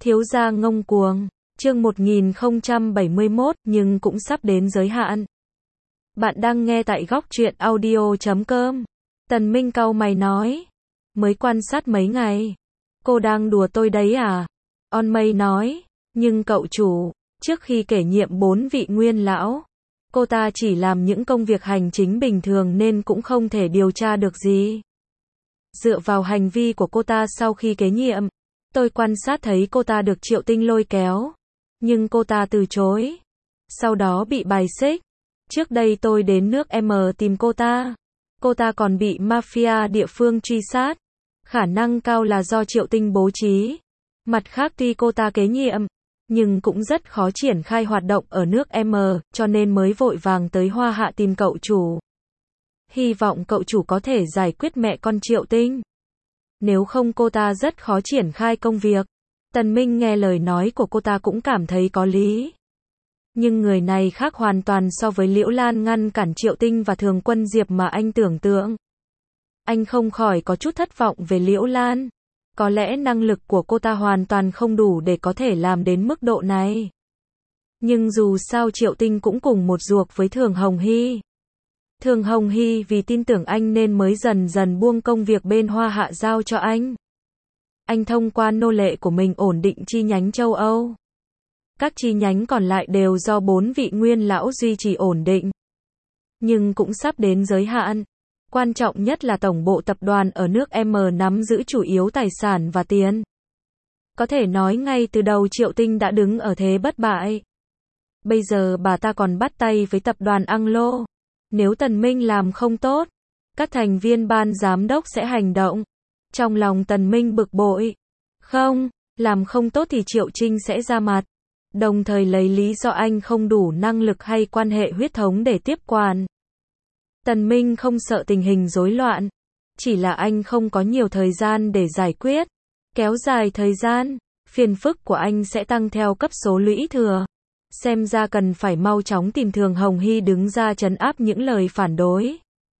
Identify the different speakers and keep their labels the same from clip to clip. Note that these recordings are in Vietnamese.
Speaker 1: Thiếu gia ngông cuồng, chương 1071 nhưng cũng sắp đến giới hạn. Bạn đang nghe tại góc truyện audio.com. Tần Minh cau mày nói. Mới quan sát mấy ngày. Cô đang đùa tôi đấy à? On Mây nói. Nhưng cậu chủ, trước khi kể nhiệm 4 vị nguyên lão, cô ta chỉ làm những công việc hành chính bình thường nên cũng không thể điều tra được gì. Dựa vào hành vi của cô ta sau khi kế nhiệm, tôi quan sát thấy cô ta được Triệu Tinh lôi kéo, nhưng cô ta từ chối. Sau đó bị bài xích. Trước đây tôi đến nước M tìm cô ta còn bị mafia địa phương truy sát. Khả năng cao là do Triệu Tinh bố trí. Mặt khác tuy cô ta kế nhiệm, nhưng cũng rất khó triển khai hoạt động ở nước M, cho nên mới vội vàng tới Hoa Hạ tìm cậu chủ. Hy vọng cậu chủ có thể giải quyết mẹ con Triệu Tinh. Nếu không cô ta rất khó triển khai công việc. Tần Minh nghe lời nói của cô ta cũng cảm thấy có lý. Nhưng người này khác hoàn toàn so với Liễu Lan ngăn cản Triệu Tinh và Thường Quân Diệp mà anh tưởng tượng. Anh không khỏi có chút thất vọng về Liễu Lan. Có lẽ năng lực của cô ta hoàn toàn không đủ để có thể làm đến mức độ này. Nhưng dù sao Triệu Tinh cũng cùng một ruột với Thường Hồng Hy. Thường Hồng Hy vì tin tưởng anh nên mới dần dần buông công việc bên Hoa Hạ giao cho anh. Anh thông qua nô lệ của mình ổn định chi nhánh châu Âu. Các chi nhánh còn lại đều do 4 vị nguyên lão duy trì ổn định. Nhưng cũng sắp đến giới hạn. Quan trọng nhất là tổng bộ tập đoàn ở nước M nắm giữ chủ yếu tài sản và tiền. Có thể nói ngay từ đầu Triệu Tinh đã đứng ở thế bất bại. Bây giờ bà ta còn bắt tay với tập đoàn Anglo. Nếu Tần Minh làm không tốt, các thành viên ban giám đốc sẽ hành động. Trong lòng Tần Minh bực bội. Không, làm không tốt thì Triệu Trinh sẽ ra mặt. Đồng thời lấy lý do anh không đủ năng lực hay quan hệ huyết thống để tiếp quản. Tần Minh không sợ tình hình rối loạn. Chỉ là anh không có nhiều thời gian để giải quyết. Kéo dài thời gian, phiền phức của anh sẽ tăng theo cấp số lũy thừa. Xem ra cần phải mau chóng tìm Thường Hồng Hy đứng ra trấn áp những lời phản đối.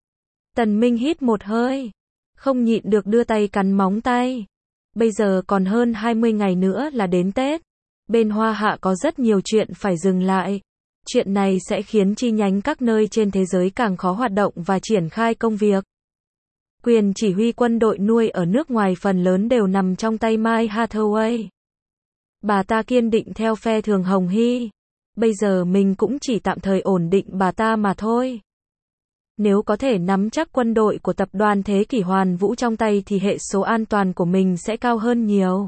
Speaker 1: Tần Minh hít một hơi. Không nhịn được đưa tay cắn móng tay. Bây giờ còn hơn 20 ngày nữa là đến Tết. Bên Hoa Hạ có rất nhiều chuyện phải dừng lại. Chuyện này sẽ khiến chi nhánh các nơi trên thế giới càng khó hoạt động và triển khai công việc. Quyền chỉ huy quân đội nuôi ở nước ngoài phần lớn đều nằm trong tay Mai Hathaway. Bà ta kiên định theo phe Thường Hồng Hy. Bây giờ mình cũng chỉ tạm thời ổn định bà ta mà thôi. Nếu có thể nắm chắc quân đội của tập đoàn Thế Kỷ Hoàn Vũ trong tay thì hệ số an toàn của mình sẽ cao hơn nhiều.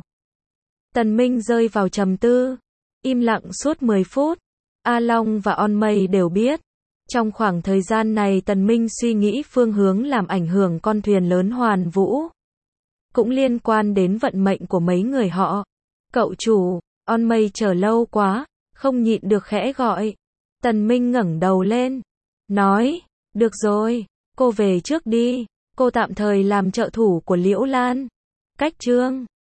Speaker 1: Tần Minh rơi vào trầm tư. Im lặng suốt 10 phút. A Long và On Mây đều biết. Trong khoảng thời gian này Tần Minh suy nghĩ phương hướng làm ảnh hưởng con thuyền lớn Hoàn Vũ. Cũng liên quan đến vận mệnh của mấy người họ. Cậu chủ, On Mây chờ lâu quá, không nhịn được khẽ gọi. Tần Minh ngẩng đầu lên. Nói, được rồi, cô về trước đi. Cô tạm thời làm trợ thủ của Liễu Lan. Cách chương.